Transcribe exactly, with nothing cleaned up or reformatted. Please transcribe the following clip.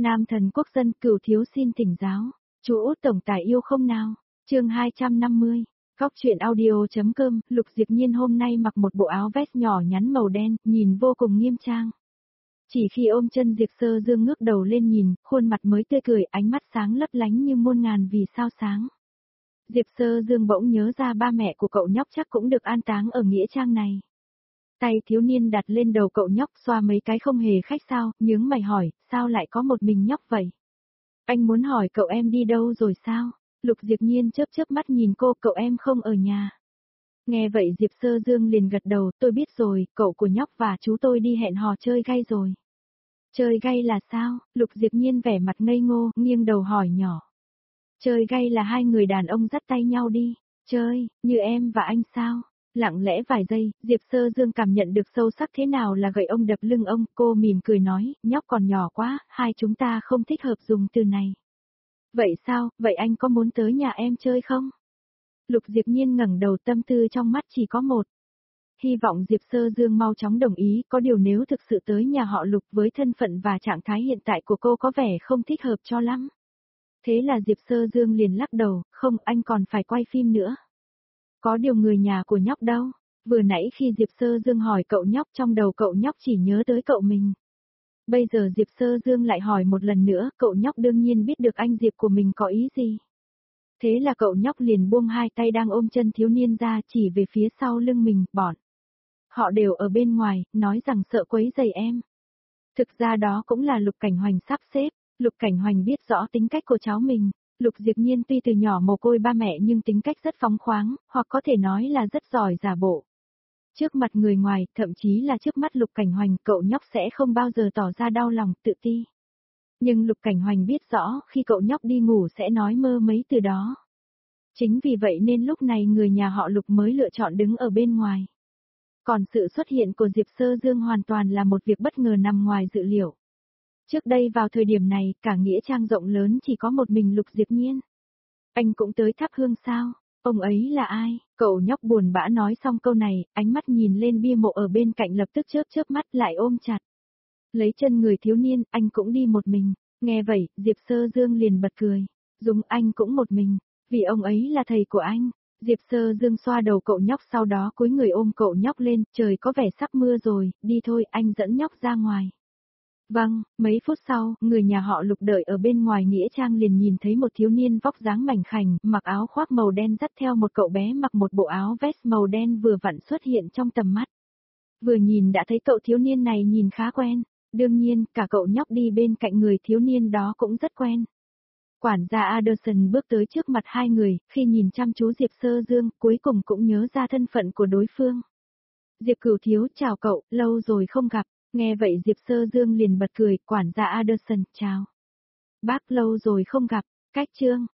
Nam thần quốc dân Cửu thiếu xin thỉnh giáo. Chú Út tổng tài yêu không nào? Chương hai trăm năm mươi. Góc truyện audio.com. Lục Diệp Nhiên hôm nay mặc một bộ áo vest nhỏ nhắn màu đen, nhìn vô cùng nghiêm trang. Chỉ khi ôm chân Diệp Sơ Dương ngước đầu lên nhìn, khuôn mặt mới tươi cười, ánh mắt sáng lấp lánh như muôn ngàn vì sao sáng. Diệp Sơ Dương bỗng nhớ ra ba mẹ của cậu nhóc chắc cũng được an táng ở nghĩa trang này. Tay thiếu niên đặt lên đầu cậu nhóc xoa mấy cái không hề khách sao, nhướng mày hỏi, sao lại có một mình nhóc vậy? Anh muốn hỏi cậu em đi đâu rồi sao? Lục Diệp Nhiên chớp chớp mắt nhìn cô, cậu em không ở nhà. Nghe vậy Diệp Sơ Dương liền gật đầu, tôi biết rồi, cậu của nhóc và chú tôi đi hẹn hò chơi gay rồi. Chơi gay là sao? Lục Diệp Nhiên vẻ mặt ngây ngô, nghiêng đầu hỏi nhỏ. Chơi gay là hai người đàn ông dắt tay nhau đi. Chơi, như em và anh sao? Lặng lẽ vài giây, Diệp Sơ Dương cảm nhận được sâu sắc thế nào là gậy ông đập lưng ông, cô mỉm cười nói, nhóc còn nhỏ quá, hai chúng ta không thích hợp dùng từ này. Vậy sao, vậy anh có muốn tới nhà em chơi không? Lục Diệp Nhiên ngẩng đầu, tâm tư trong mắt chỉ có một. Hy vọng Diệp Sơ Dương mau chóng đồng ý, có điều nếu thực sự tới nhà họ Lục với thân phận và trạng thái hiện tại của cô có vẻ không thích hợp cho lắm. Thế là Diệp Sơ Dương liền lắc đầu, không, anh còn phải quay phim nữa. Có điều người nhà của nhóc đâu? Vừa nãy khi Diệp Sơ Dương hỏi cậu nhóc, trong đầu cậu nhóc chỉ nhớ tới cậu mình. Bây giờ Diệp Sơ Dương lại hỏi một lần nữa, cậu nhóc đương nhiên biết được anh Diệp của mình có ý gì. Thế là cậu nhóc liền buông hai tay đang ôm chân thiếu niên ra, chỉ về phía sau lưng mình, bọn. Họ đều ở bên ngoài, nói rằng sợ quấy rầy em. Thực ra đó cũng là Lục Cảnh Hoành sắp xếp. Lục Cảnh Hoành biết rõ tính cách của cháu mình. Lục Diệp Nhiên tuy từ nhỏ mồ côi ba mẹ nhưng tính cách rất phóng khoáng, hoặc có thể nói là rất giỏi giả bộ. Trước mặt người ngoài, thậm chí là trước mắt Lục Cảnh Hoành, cậu nhóc sẽ không bao giờ tỏ ra đau lòng, tự ti. Nhưng Lục Cảnh Hoành biết rõ, khi cậu nhóc đi ngủ sẽ nói mơ mấy từ đó. Chính vì vậy nên lúc này người nhà họ Lục mới lựa chọn đứng ở bên ngoài. Còn sự xuất hiện của Diệp Sơ Dương hoàn toàn là một việc bất ngờ nằm ngoài dự liệu. Trước đây vào thời điểm này, cả nghĩa trang rộng lớn chỉ có một mình Lục Diệp Nhiên. Anh cũng tới thắp hương sao? Ông ấy là ai? Cậu nhóc buồn bã nói xong câu này, ánh mắt nhìn lên bia mộ ở bên cạnh lập tức chớp chớp mắt lại ôm chặt. Lấy chân người thiếu niên, anh cũng đi một mình. Nghe vậy, Diệp Sơ Dương liền bật cười. Dùng anh cũng một mình, vì ông ấy là thầy của anh. Diệp Sơ Dương xoa đầu cậu nhóc sau đó cúi người ôm cậu nhóc lên, trời có vẻ sắp mưa rồi, đi thôi, anh dẫn nhóc ra ngoài. Vâng, mấy phút sau, người nhà họ Lục đợi ở bên ngoài nghĩa trang liền nhìn thấy một thiếu niên vóc dáng mảnh khảnh, mặc áo khoác màu đen dắt theo một cậu bé mặc một bộ áo vest màu đen vừa vặn xuất hiện trong tầm mắt. Vừa nhìn đã thấy cậu thiếu niên này nhìn khá quen, đương nhiên, cả cậu nhóc đi bên cạnh người thiếu niên đó cũng rất quen. Quản gia Anderson bước tới trước mặt hai người, khi nhìn chăm chú Diệp Sơ Dương, cuối cùng cũng nhớ ra thân phận của đối phương. Diệp Cửu thiếu, chào cậu, lâu rồi không gặp. Nghe vậy Diệp Sơ Dương liền bật cười, quản gia Anderson, chào. Bác lâu rồi không gặp, cách chương,